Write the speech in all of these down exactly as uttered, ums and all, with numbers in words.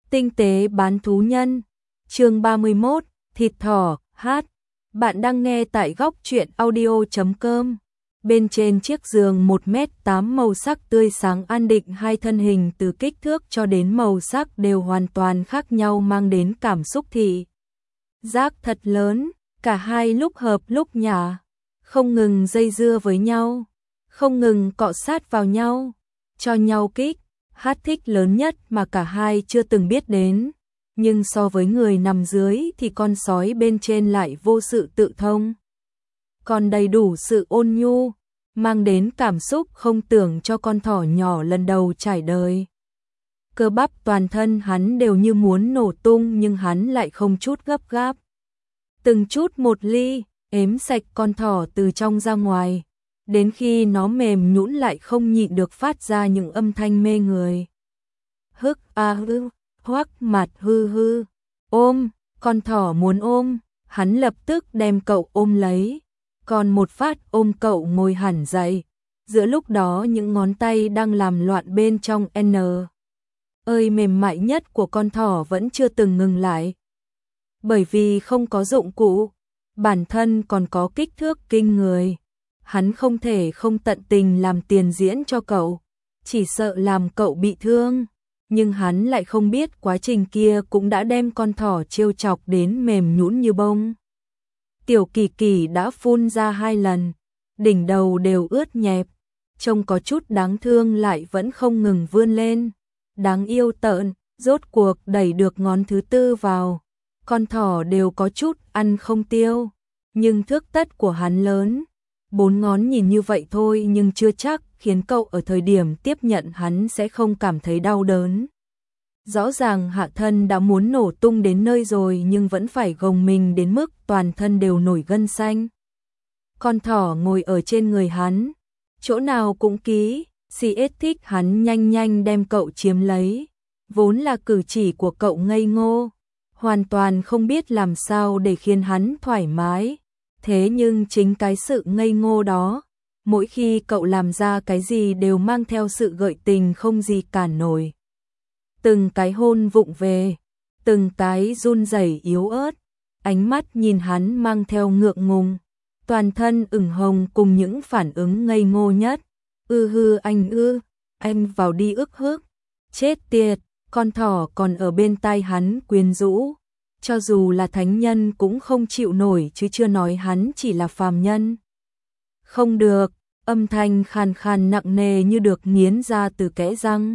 Tinh tế bán thú nhân, chương ba mươi mốt, thịt thỏ, hát. Bạn đang nghe tại góc truyện audio chấm com. Bên trên chiếc giường một mét tám màu sắc tươi sáng an định, hai thân hình từ kích thước cho đến màu sắc đều hoàn toàn khác nhau, mang đến cảm xúc thị giác thật lớn. Cả hai lúc hợp lúc nhả, không ngừng dây dưa với nhau, không ngừng cọ sát vào nhau, cho nhau kích hát thích lớn nhất mà cả hai chưa từng biết đến. Nhưng so với người nằm dưới thì con sói bên trên lại vô sự tự thông, còn đầy đủ sự ôn nhu, mang đến cảm xúc không tưởng cho con thỏ nhỏ lần đầu trải đời. Cơ bắp toàn thân hắn đều như muốn nổ tung, nhưng hắn lại không chút gấp gáp. Từng chút một ly, ếm sạch con thỏ từ trong ra ngoài, đến khi nó mềm nhũn lại không nhịn được phát ra những âm thanh mê người. Hức a hư, hoắc mặt hư hư, ôm, con thỏ muốn ôm, hắn lập tức đem cậu ôm lấy, còn một phát ôm cậu ngồi hẳn dậy. Giữa lúc đó những ngón tay đang làm loạn bên trong N ơi mềm mại nhất của con thỏ vẫn chưa từng ngừng lại. Bởi vì không có dụng cụ, bản thân còn có kích thước kinh người, hắn không thể không tận tình làm tiền diễn cho cậu, chỉ sợ làm cậu bị thương. Nhưng hắn lại không biết quá trình kia cũng đã đem con thỏ trêu chọc đến mềm nhũn như bông. Tiểu Kỳ Kỳ đã phun ra hai lần, đỉnh đầu đều ướt nhẹp, trông có chút đáng thương lại vẫn không ngừng vươn lên. Đáng yêu tợn, rốt cuộc đẩy được ngón thứ tư vào. Con thỏ đều có chút ăn không tiêu, nhưng thước tất của hắn lớn. Bốn ngón nhìn như vậy thôi nhưng chưa chắc khiến cậu ở thời điểm tiếp nhận hắn sẽ không cảm thấy đau đớn. Rõ ràng hạ thân đã muốn nổ tung đến nơi rồi nhưng vẫn phải gồng mình đến mức toàn thân đều nổi gân xanh. Con thỏ ngồi ở trên người hắn, chỗ nào cũng ký, si ết thích hắn nhanh nhanh đem cậu chiếm lấy. Vốn là cử chỉ của cậu ngây ngô, hoàn toàn không biết làm sao để khiến hắn thoải mái. Thế nhưng chính cái sự ngây ngô đó, mỗi khi cậu làm ra cái gì đều mang theo sự gợi tình không gì cản nổi. Từng cái hôn vụng về, từng cái run rẩy yếu ớt, ánh mắt nhìn hắn mang theo ngượng ngùng, toàn thân ửng hồng cùng những phản ứng ngây ngô nhất. Ư hư anh ư, anh vào đi ức hức, chết tiệt, con thỏ còn ở bên tai hắn quyến rũ. Cho dù là thánh nhân cũng không chịu nổi chứ chưa nói hắn chỉ là phàm nhân. Không được, âm thanh khàn khàn nặng nề như được nghiến ra từ kẽ răng.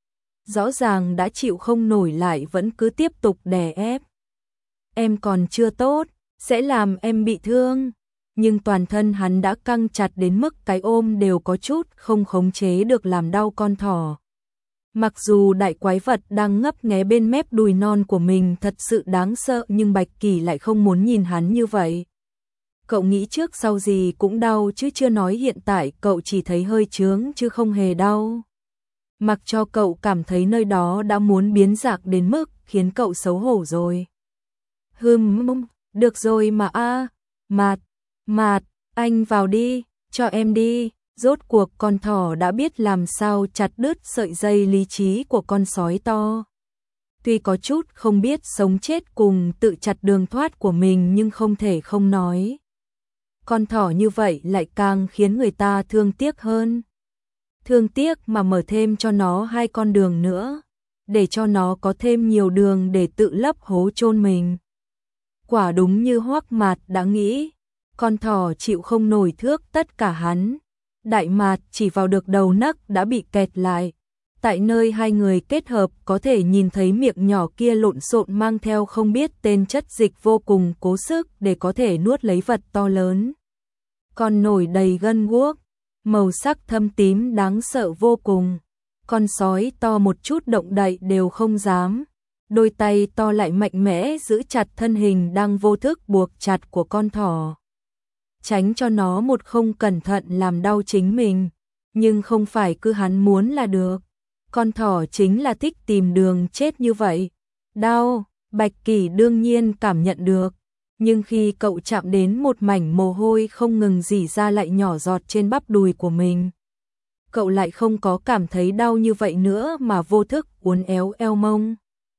Rõ ràng đã chịu không nổi lại vẫn cứ tiếp tục đè ép. Em còn chưa tốt, sẽ làm em bị thương. Nhưng toàn thân hắn đã căng chặt đến mức cái ôm đều có chút không khống chế được làm đau con thỏ. Mặc dù đại quái vật đang ngấp nghé bên mép đùi non của mình thật sự đáng sợ, nhưng Bạch Kỳ lại không muốn nhìn hắn như vậy. Cậu nghĩ trước sau gì cũng đau chứ chưa nói hiện tại cậu chỉ thấy hơi chướng chứ không hề đau. Mặc cho cậu cảm thấy nơi đó đã muốn biến dạng đến mức khiến cậu xấu hổ rồi. Hừm, được rồi mà a, à, mạt, mạt, anh vào đi, cho em đi. Rốt cuộc con thỏ đã biết làm sao chặt đứt sợi dây lý trí của con sói to. Tuy có chút không biết sống chết cùng tự chặt đường thoát của mình nhưng không thể không nói. Con thỏ như vậy lại càng khiến người ta thương tiếc hơn. Thương tiếc mà mở thêm cho nó hai con đường nữa, để cho nó có thêm nhiều đường để tự lấp hố chôn mình. Quả đúng như Hoắc Mạt đã nghĩ, con thỏ chịu không nổi thước tất cả hắn. Đại Mạt chỉ vào được đầu nấc đã bị kẹt lại. Tại nơi hai người kết hợp có thể nhìn thấy miệng nhỏ kia lộn xộn mang theo không biết tên chất dịch vô cùng cố sức để có thể nuốt lấy vật to lớn. Con nổi đầy gân guốc, màu sắc thâm tím đáng sợ vô cùng. Con sói to một chút động đậy đều không dám. Đôi tay to lại mạnh mẽ giữ chặt thân hình đang vô thức buộc chặt của con thỏ, tránh cho nó một không cẩn thận làm đau chính mình. Nhưng không phải cứ hắn muốn là được. Con thỏ chính là thích tìm đường chết như vậy. Đau, Bạch Kỳ đương nhiên cảm nhận được. Nhưng khi cậu chạm đến một mảnh mồ hôi không ngừng rỉ ra lại nhỏ giọt trên bắp đùi của mình, cậu lại không có cảm thấy đau như vậy nữa mà vô thức uốn éo eo mông.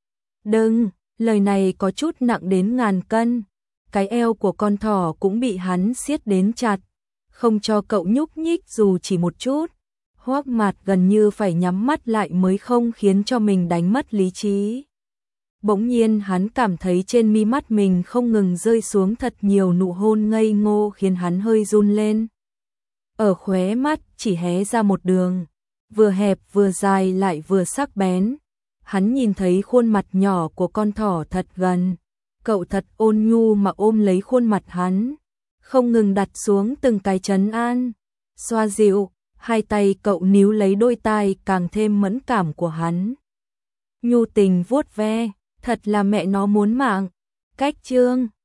Đừng, lời này có chút nặng đến ngàn cân. Cái eo của con thỏ cũng bị hắn siết đến chặt, không cho cậu nhúc nhích dù chỉ một chút. Hoắc Mạt gần như phải nhắm mắt lại mới không khiến cho mình đánh mất lý trí. Bỗng nhiên hắn cảm thấy trên mi mắt mình không ngừng rơi xuống thật nhiều nụ hôn ngây ngô khiến hắn hơi run lên. Ở khóe mắt chỉ hé ra một đường, vừa hẹp vừa dài lại vừa sắc bén. Hắn nhìn thấy khuôn mặt nhỏ của con thỏ thật gần. Cậu thật ôn nhu mà ôm lấy khuôn mặt hắn, không ngừng đặt xuống từng cái trấn an, xoa dịu. Hai tay cậu níu lấy đôi tai càng thêm mẫn cảm của hắn. Nhu tình vuốt ve, thật là mẹ nó muốn mạng. Cách chương